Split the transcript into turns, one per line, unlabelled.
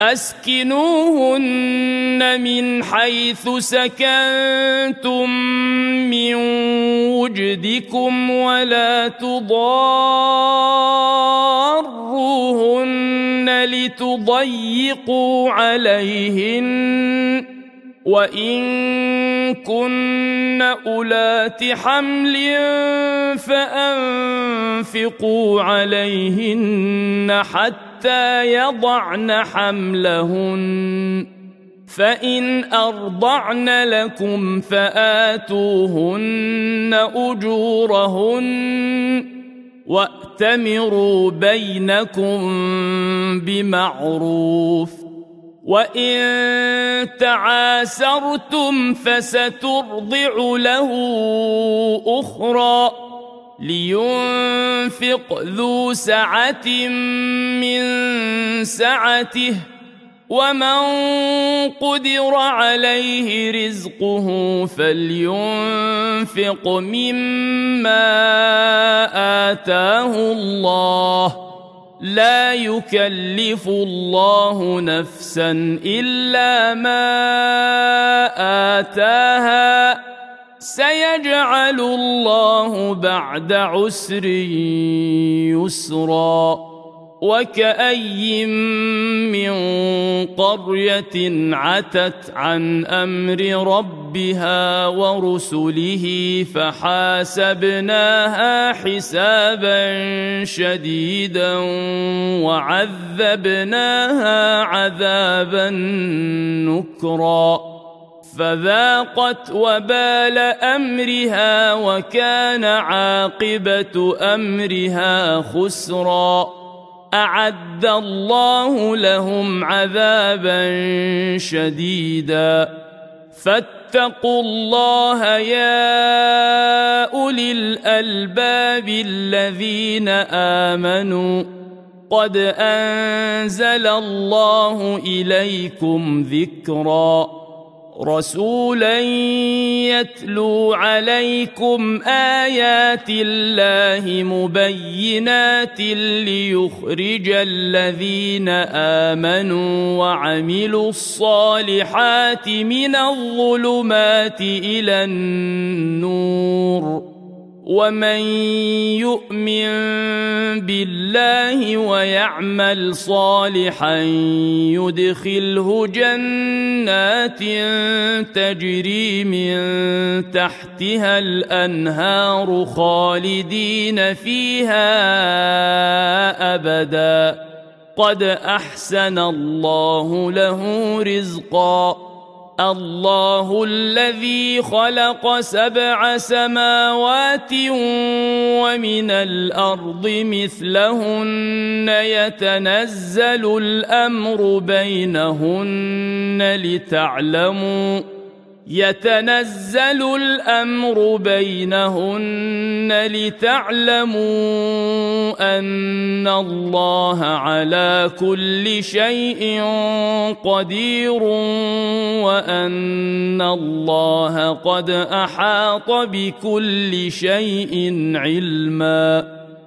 أسكنوهن من حيث سكنتم من وجدكم ولا تضاروهن لتضيقوا عليهن وإن كن أولات حمل فأنفقوا عليهن حتى يضعن حملهن فإن أرضعن لكم فآتوهن أجورهن وأتمروا بينكم بمعروف وإن تعاسرتم فسترضع له أخرى لينفق ذو سعة من سعته ومن قدر عليه رزقه فلينفق مما آتاه الله لا يكلف الله نفسا إلا ما آتاها سيجعل الله بعد عسر يسرا وكأي من قرية عتت عن أمر ربها ورسله فحاسبناها حسابا شديدا وعذبناها عذابا نكرا فذاقت وبال أمرها وكان عاقبة أمرها خسرا أعد الله لهم عذابا شديدا فاتقوا الله يا أولي الألباب الذين آمنوا قد أنزل الله إليكم ذكرا رسولا يتلو عليكم آيات الله مبينات ليخرج الذين آمنوا وعملوا الصالحات من الظلمات إلى النور ومن يؤمن بالله ويعمل صالحا يدخله جنات تجري من تحتها الأنهار خالدين فيها أبدا قد أحسن الله له رزقا الله الذي خلق 7 سماوات ومن الأرض مثلهن يتنزل الأمر بينهن لتعلموا أن الله على كل شيء قدير وأن الله قد أحاط بكل شيء علما